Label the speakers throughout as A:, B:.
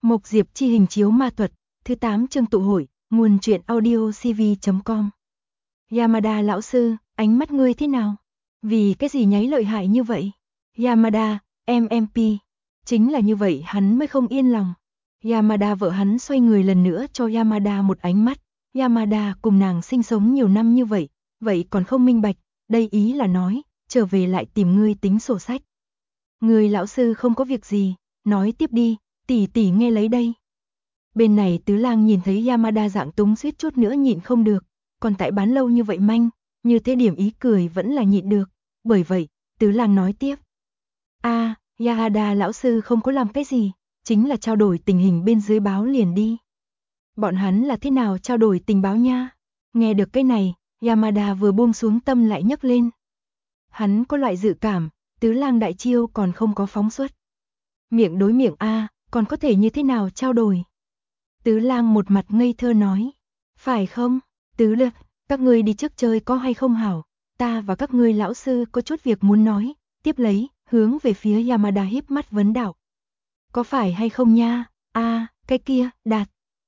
A: Mộc Diệp chi hình chiếu ma thuật, thứ 8 chương tụ hội, nguồn truyện audio cv.com. Yamada lão sư, ánh mắt ngươi thế nào? Vì cái gì nháy lợi hại như vậy? Yamada, MMP. Chính là như vậy hắn mới không yên lòng. Yamada vợ hắn xoay người lần nữa cho Yamada một ánh mắt. Yamada cùng nàng sinh sống nhiều năm như vậy còn không minh bạch, đây ý là nói, trở về lại tìm ngươi tính sổ sách. Ngươi lão sư không có việc gì, nói tiếp đi, tỷ tỷ nghe lấy đây. Bên này Tứ Lang nhìn thấy Yamada dạng túng suýt chút nữa nhịn không được, còn tại bán lâu như vậy manh, như thế điểm ý cười vẫn là nhịn được, bởi vậy, Tứ Lang nói tiếp. Yamada lão sư không có làm cái gì, chính là trao đổi tình hình bên dưới báo liền đi. Bọn hắn là thế nào trao đổi tình báo nha? Nghe được cái này, Yamada vừa buông xuống tâm lại nhấc lên. Hắn có loại dự cảm, Tứ Lang đại chiêu còn không có phóng xuất. Miệng đối miệng còn có thể như thế nào trao đổi? Tứ Lang một mặt ngây thơ nói. Phải không? Tứ Lực, các ngươi đi trước chơi có hay không hảo? Ta và các ngươi lão sư có chút việc muốn nói. Tiếp lấy, hướng về phía Yamada híp mắt vấn đạo. Có phải hay không nha? Cái kia, Đạt.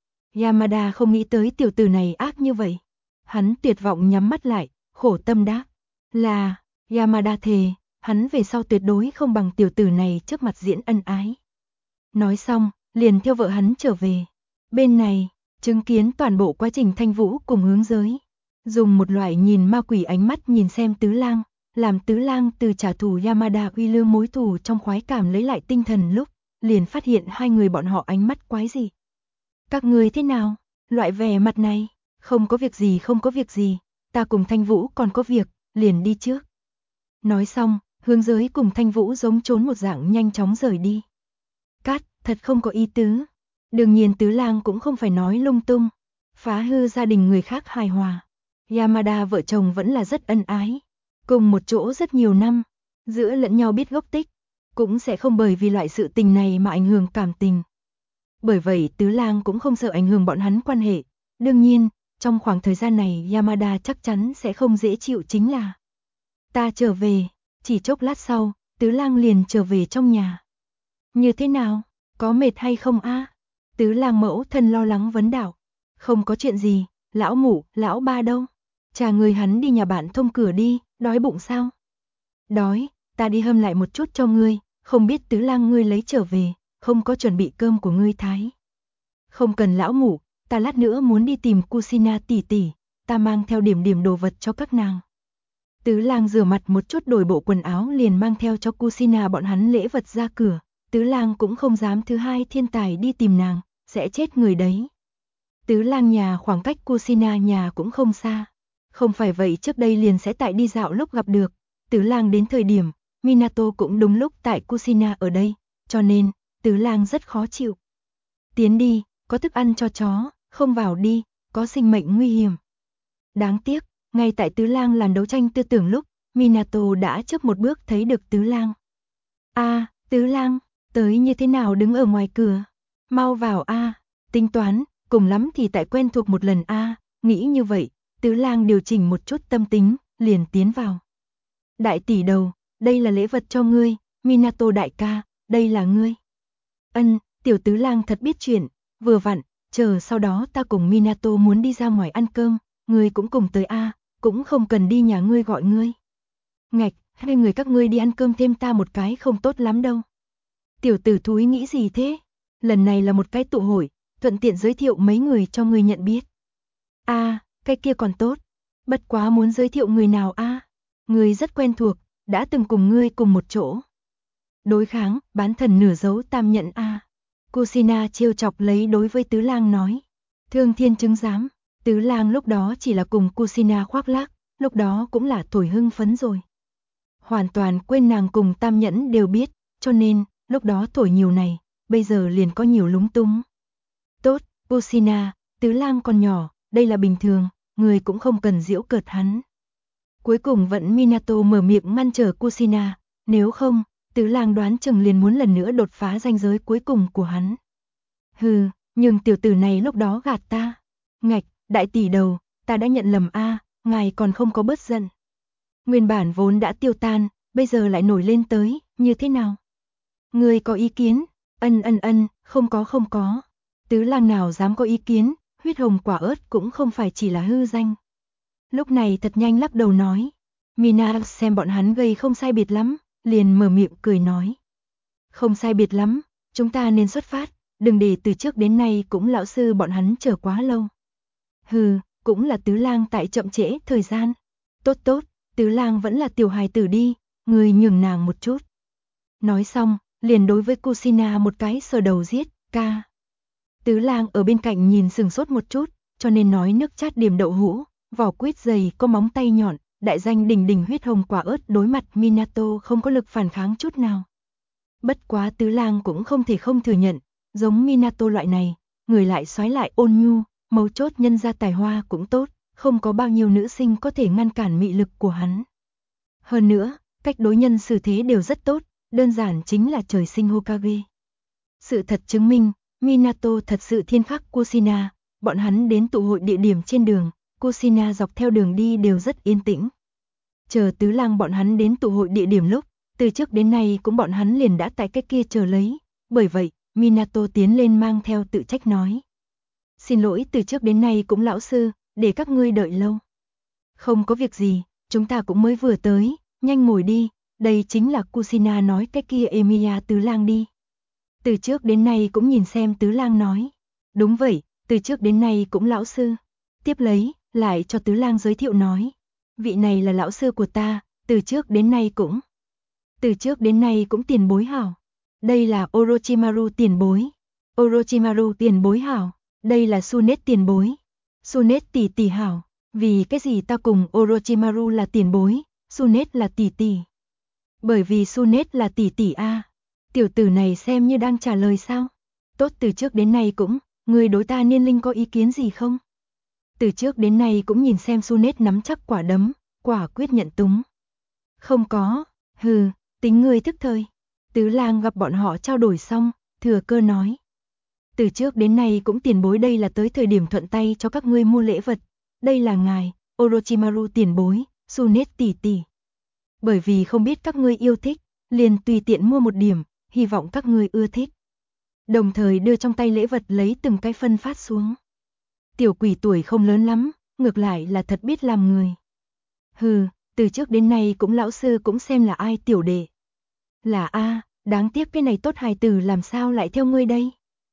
A: Yamada không nghĩ tới tiểu tử này ác như vậy. Hắn tuyệt vọng nhắm mắt lại, khổ tâm đáp. Là, Yamada thề, hắn về sau tuyệt đối không bằng tiểu tử này trước mặt diễn ân ái. Nói xong, liền theo vợ hắn trở về. Bên này, chứng kiến toàn bộ quá trình Thanh Vũ cùng Hướng Giới. Dùng một loại nhìn ma quỷ ánh mắt nhìn xem Tứ Lang, làm Tứ Lang từ trả thù Yamada uy lương mối thù trong khoái cảm lấy lại tinh thần lúc, liền phát hiện hai người bọn họ ánh mắt quái gì. Các ngươi thế nào? Loại vẻ mặt này, không có việc gì, ta cùng Thanh Vũ còn có việc, liền đi trước. Nói xong, Hướng Giới cùng Thanh Vũ giống trốn một dạng nhanh chóng rời đi. Cát, thật không có ý tứ. Đương nhiên Tứ Lang cũng không phải nói lung tung, phá hư gia đình người khác hài hòa. Yamada vợ chồng vẫn là rất ân ái, cùng một chỗ rất nhiều năm, giữa lẫn nhau biết gốc tích, cũng sẽ không bởi vì loại sự tình này mà ảnh hưởng cảm tình. Bởi vậy Tứ Lang cũng không sợ ảnh hưởng bọn hắn quan hệ. Đương nhiên, trong khoảng thời gian này Yamada chắc chắn sẽ không dễ chịu chính là. Ta trở về, chỉ chốc lát sau, Tứ Lang liền trở về trong nhà. Như thế nào, có mệt hay không Tứ Lang mẫu thân lo lắng vấn đạo. Không có chuyện gì, lão mụ, lão ba đâu? Trả người hắn đi nhà bạn thông cửa đi, đói bụng sao? Đói, ta đi hâm lại một chút cho ngươi, không biết Tứ Lang ngươi lấy trở về, không có chuẩn bị cơm của ngươi thái. Không cần lão mụ, ta lát nữa muốn đi tìm Kusina tỷ tỷ, ta mang theo điểm đồ vật cho các nàng. Tứ Lang rửa mặt một chút đổi bộ quần áo liền mang theo cho Kusina bọn hắn lễ vật ra cửa. Tứ Lang cũng không dám thứ hai thiên tài đi tìm nàng, sẽ chết người đấy. Tứ Lang nhà khoảng cách Kusina nhà cũng không xa. Không phải vậy trước đây liền sẽ tại đi dạo lúc gặp được. Tứ Lang đến thời điểm, Minato cũng đúng lúc tại Kusina ở đây, cho nên, Tứ Lang rất khó chịu. Tiến đi, có thức ăn cho chó, không vào đi, có sinh mệnh nguy hiểm. Đáng tiếc, ngay tại Tứ Lang làm đấu tranh tư tưởng lúc, Minato đã trước một bước thấy được Tứ Lang. Tứ Lang, tới như thế nào đứng ở ngoài cửa? Mau vào tính toán, cùng lắm thì tại quen thuộc một lần nghĩ như vậy, Tứ Lang điều chỉnh một chút tâm tính, liền tiến vào. Đại tỷ đầu, đây là lễ vật cho ngươi, Minato đại ca, đây là ngươi. Tiểu Tứ Lang thật biết chuyện, vừa vặn, chờ sau đó ta cùng Minato muốn đi ra ngoài ăn cơm, ngươi cũng cùng tới cũng không cần đi nhà ngươi gọi ngươi. Ngạch, hai người các ngươi đi ăn cơm thêm ta một cái không tốt lắm đâu. Tiểu tử thúi nghĩ gì thế? Lần này là một cái tụ hội, thuận tiện giới thiệu mấy người cho ngươi nhận biết. Cái kia còn tốt, bất quá muốn giới thiệu người nào Ngươi rất quen thuộc, đã từng cùng ngươi cùng một chỗ. Đối kháng, bán thần nửa dấu tam nhận Kusina trêu chọc lấy đối với Tứ Lang nói. Thương thiên chứng giám, Tứ Lang lúc đó chỉ là cùng Kusina khoác lác, lúc đó cũng là thổi hưng phấn rồi. Hoàn toàn quên nàng cùng tam nhẫn đều biết, cho nên, lúc đó thổi nhiều này, bây giờ liền có nhiều lúng túng. Tốt, Kusina, Tứ Lang còn nhỏ, đây là bình thường, người cũng không cần giễu cợt hắn. Cuối cùng vẫn Minato mở miệng ngăn trở Kusina, nếu không, Tứ Lang đoán chừng liền muốn lần nữa đột phá ranh giới cuối cùng của hắn. Hừ, nhưng tiểu tử này lúc đó gạt ta. Ngạch, đại tỷ đầu, ta đã nhận lầm ngài còn không có bớt giận. Nguyên bản vốn đã tiêu tan, bây giờ lại nổi lên tới, như thế nào? Ngươi có ý kiến? Không có. Tứ lang nào dám có ý kiến, huyết hồng quả ớt cũng không phải chỉ là hư danh. Lúc này thật nhanh lắc đầu nói. Mina xem bọn hắn gây không sai biệt lắm, liền mở miệng cười nói. Không sai biệt lắm, chúng ta nên xuất phát, đừng để từ trước đến nay cũng lão sư bọn hắn chờ quá lâu. Hừ, cũng là tứ lang tại chậm trễ thời gian. Tốt, tứ lang vẫn là tiểu hài tử đi, người nhường nàng một chút. Nói xong, liền đối với Kusina một cái sờ đầu giết, ca. Tứ lang ở bên cạnh nhìn sừng sốt một chút, cho nên nói nước chát điểm đậu hũ, vỏ quýt dày có móng tay nhọn, đại danh đỉnh đỉnh huyết hồng quả ớt đối mặt Minato không có lực phản kháng chút nào. Bất quá tứ lang cũng không thể không thừa nhận, giống Minato loại này, người lại xoái lại ôn nhu, mấu chốt nhân ra tài hoa cũng tốt, không có bao nhiêu nữ sinh có thể ngăn cản mị lực của hắn. Hơn nữa, cách đối nhân xử thế đều rất tốt, đơn giản chính là trời sinh Hokage. Sự thật chứng minh, Minato thật sự thiên khắc Kushina, bọn hắn đến tụ hội địa điểm trên đường, Kushina dọc theo đường đi đều rất yên tĩnh. Chờ tứ lang bọn hắn đến tụ hội địa điểm lúc, từ trước đến nay cũng bọn hắn liền đã tại cái kia chờ lấy, bởi vậy, Minato tiến lên mang theo tự trách nói. Xin lỗi từ trước đến nay cũng lão sư, để các ngươi đợi lâu. Không có việc gì, chúng ta cũng mới vừa tới, nhanh ngồi đi, đây chính là Kushina nói cái kia Emiya tứ lang đi. Từ trước đến nay cũng nhìn xem tứ lang nói. Đúng vậy, từ trước đến nay cũng lão sư. Tiếp lấy, lại cho tứ lang giới thiệu nói. Vị này là lão sư của ta, từ trước đến nay cũng tiền bối hảo. Đây là Orochimaru tiền bối. Orochimaru tiền bối hảo. Đây là Sunet tiền bối. Sunet tỷ tỷ hảo. Vì cái gì ta cùng Orochimaru là tiền bối, Sunet là tỷ tỷ? Bởi vì Sunet là tỷ tỷ a. Tiểu tử này xem như đang trả lời sao? Tốt, từ trước đến nay cũng, người đối ta niên linh có ý kiến gì không? Từ trước đến nay cũng nhìn xem Sunet nắm chắc quả đấm, quả quyết nhận túng. Không có, hừ, tính người thức thời. Tứ lang gặp bọn họ trao đổi xong, thừa cơ nói. Từ trước đến nay cũng tiền bối, đây là tới thời điểm thuận tay cho các ngươi mua lễ vật. Đây là ngài, Orochimaru tiền bối, Sunet tỷ tỷ. Bởi vì không biết các ngươi yêu thích, liền tùy tiện mua một điểm, hy vọng các ngươi ưa thích. Đồng thời đưa trong tay lễ vật lấy từng cái phân phát xuống. Tiểu quỷ tuổi không lớn lắm, ngược lại là thật biết làm người. Hừ, từ trước đến nay cũng lão sư cũng xem là ai tiểu đệ. Là a, đáng tiếc cái này tốt hài tử làm sao lại theo ngươi đây?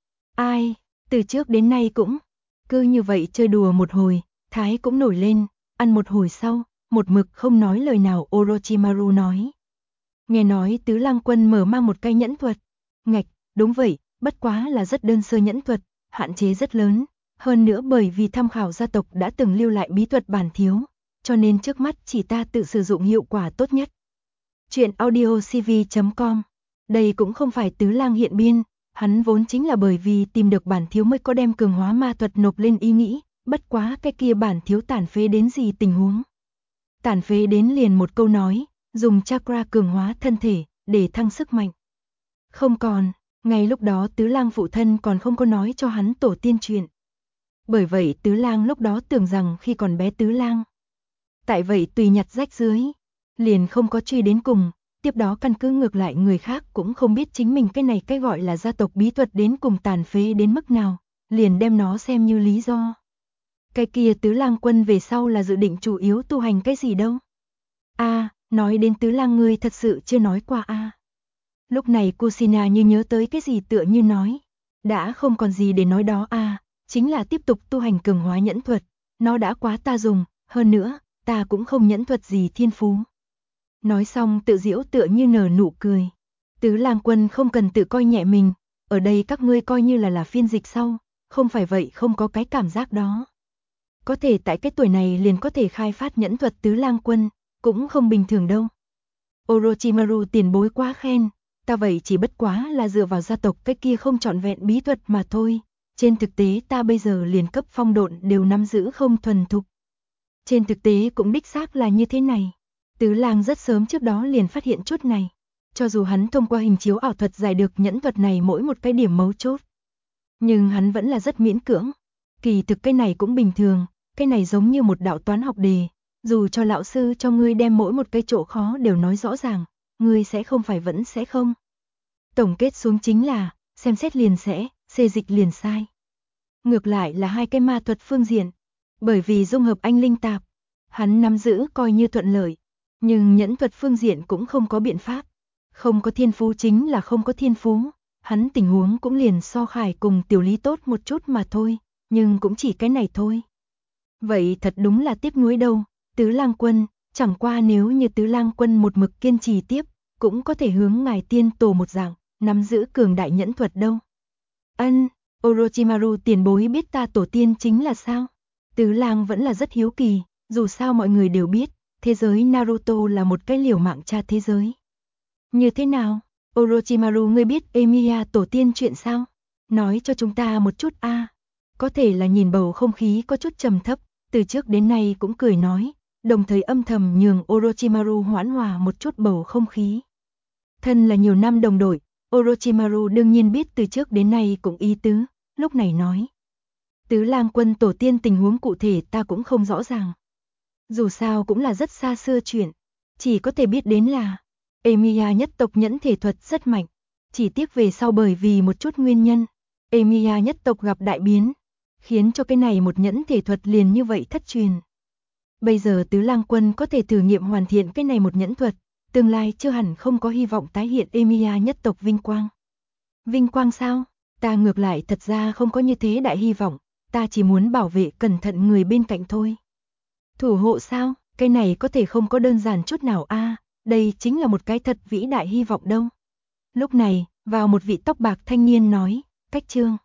A: Ai, từ trước đến nay cũng, cứ như vậy chơi đùa một hồi, thái cũng nổi lên, ăn một hồi sau, một mực không nói lời nào Orochimaru nói. Nghe nói tứ lang quân mở mang một cái nhẫn thuật. Ngạch, đúng vậy, bất quá là rất đơn sơ nhẫn thuật, hạn chế rất lớn. Hơn nữa bởi vì tham khảo gia tộc đã từng lưu lại bí thuật bản thiếu, cho nên trước mắt chỉ ta tự sử dụng hiệu quả tốt nhất. Chuyện audio cv.com. Đây cũng không phải tứ lang hiện biên, hắn vốn chính là bởi vì tìm được bản thiếu mới có đem cường hóa ma thuật nộp lên ý nghĩ, bất quá cái kia bản thiếu tàn phế đến gì tình huống. Tàn phế đến liền một câu nói, dùng chakra cường hóa thân thể, để thăng sức mạnh. Không còn, ngay lúc đó tứ lang phụ thân còn không có nói cho hắn tổ tiên chuyện. Bởi vậy tứ lang lúc đó tưởng rằng khi còn bé tứ lang. Tại vậy tùy nhặt rách dưới, liền không có truy đến cùng, tiếp đó căn cứ ngược lại người khác cũng không biết chính mình cái này cái gọi là gia tộc bí thuật đến cùng tàn phế đến mức nào, liền đem nó xem như lý do. Cái kia tứ lang quân về sau là dự định chủ yếu tu hành cái gì đâu? Nói đến tứ lang ngươi thật sự chưa nói qua a. Lúc này Kushina như nhớ tới cái gì tựa như nói. Đã không còn gì để nói đó chính là tiếp tục tu hành cường hóa nhẫn thuật. Nó đã quá ta dùng, hơn nữa, ta cũng không nhẫn thuật gì thiên phú. Nói xong tự giễu tựa như nở nụ cười. Tứ lang quân không cần tự coi nhẹ mình, ở đây các ngươi coi như là phiên dịch sau, không phải vậy không có cái cảm giác đó. Có thể tại cái tuổi này liền có thể khai phát nhẫn thuật tứ lang quân, cũng không bình thường đâu. Orochimaru tiền bối quá khen, ta vậy chỉ bất quá là dựa vào gia tộc cái kia không trọn vẹn bí thuật mà thôi. Trên thực tế ta bây giờ liền cấp phong độn đều nắm giữ không thuần thục. Trên thực tế cũng đích xác là như thế này. Tứ lang rất sớm trước đó liền phát hiện chút này. Cho dù hắn thông qua hình chiếu ảo thuật giải được nhẫn thuật này mỗi một cái điểm mấu chốt. Nhưng hắn vẫn là rất miễn cưỡng. Kỳ thực cái này cũng bình thường, cái này giống như một đạo toán học đề. Dù cho lão sư cho ngươi đem mỗi một cái chỗ khó đều nói rõ ràng, ngươi sẽ không phải vẫn sẽ không. Tổng kết xuống chính là, xem xét liền sẽ, xê dịch liền sai. Ngược lại là hai cái ma thuật phương diện, bởi vì dung hợp anh linh tạp, hắn nắm giữ coi như thuận lợi, nhưng nhẫn thuật phương diện cũng không có biện pháp. Không có thiên phú chính là không có thiên phú, hắn tình huống cũng liền so Khải cùng Tiểu Lý tốt một chút mà thôi, nhưng cũng chỉ cái này thôi. Vậy thật đúng là tiếc nuối đâu, Tứ Lang Quân, chẳng qua nếu như Tứ Lang Quân một mực kiên trì tiếp, cũng có thể hướng ngài tiên tổ một dạng, nắm giữ cường đại nhẫn thuật đâu. Orochimaru tiền bối biết ta tổ tiên chính là sao? Tứ Lang vẫn là rất hiếu kỳ, dù sao mọi người đều biết, thế giới Naruto là một cái liều mạng tra thế giới. Như thế nào? Orochimaru, ngươi biết Emiya tổ tiên chuyện sao? Nói cho chúng ta một chút a. Có thể là nhìn bầu không khí có chút trầm thấp, từ trước đến nay cũng cười nói, đồng thời âm thầm nhường Orochimaru hoãn hòa một chút bầu không khí. Thân là nhiều năm đồng đội, Orochimaru đương nhiên biết từ trước đến nay cũng ý tứ, lúc này nói. Tứ Lang Quân tổ tiên tình huống cụ thể ta cũng không rõ ràng. Dù sao cũng là rất xa xưa chuyện, chỉ có thể biết đến là Emiya nhất tộc nhẫn thể thuật rất mạnh, chỉ tiếc về sau bởi vì một chút nguyên nhân, Emiya nhất tộc gặp đại biến, khiến cho cái này một nhẫn thể thuật liền như vậy thất truyền. Bây giờ Tứ Lang Quân có thể thử nghiệm hoàn thiện cái này một nhẫn thuật, tương lai chưa hẳn không có hy vọng tái hiện Emiya nhất tộc vinh quang. Vinh quang sao? Ta ngược lại thật ra không có như thế đại hy vọng, ta chỉ muốn bảo vệ cẩn thận người bên cạnh thôi. Thủ hộ sao? Cái này có thể không có đơn giản chút nào a, đây chính là một cái thật vĩ đại hy vọng đâu. Lúc này, vào một vị tóc bạc thanh niên nói, Cách Trương.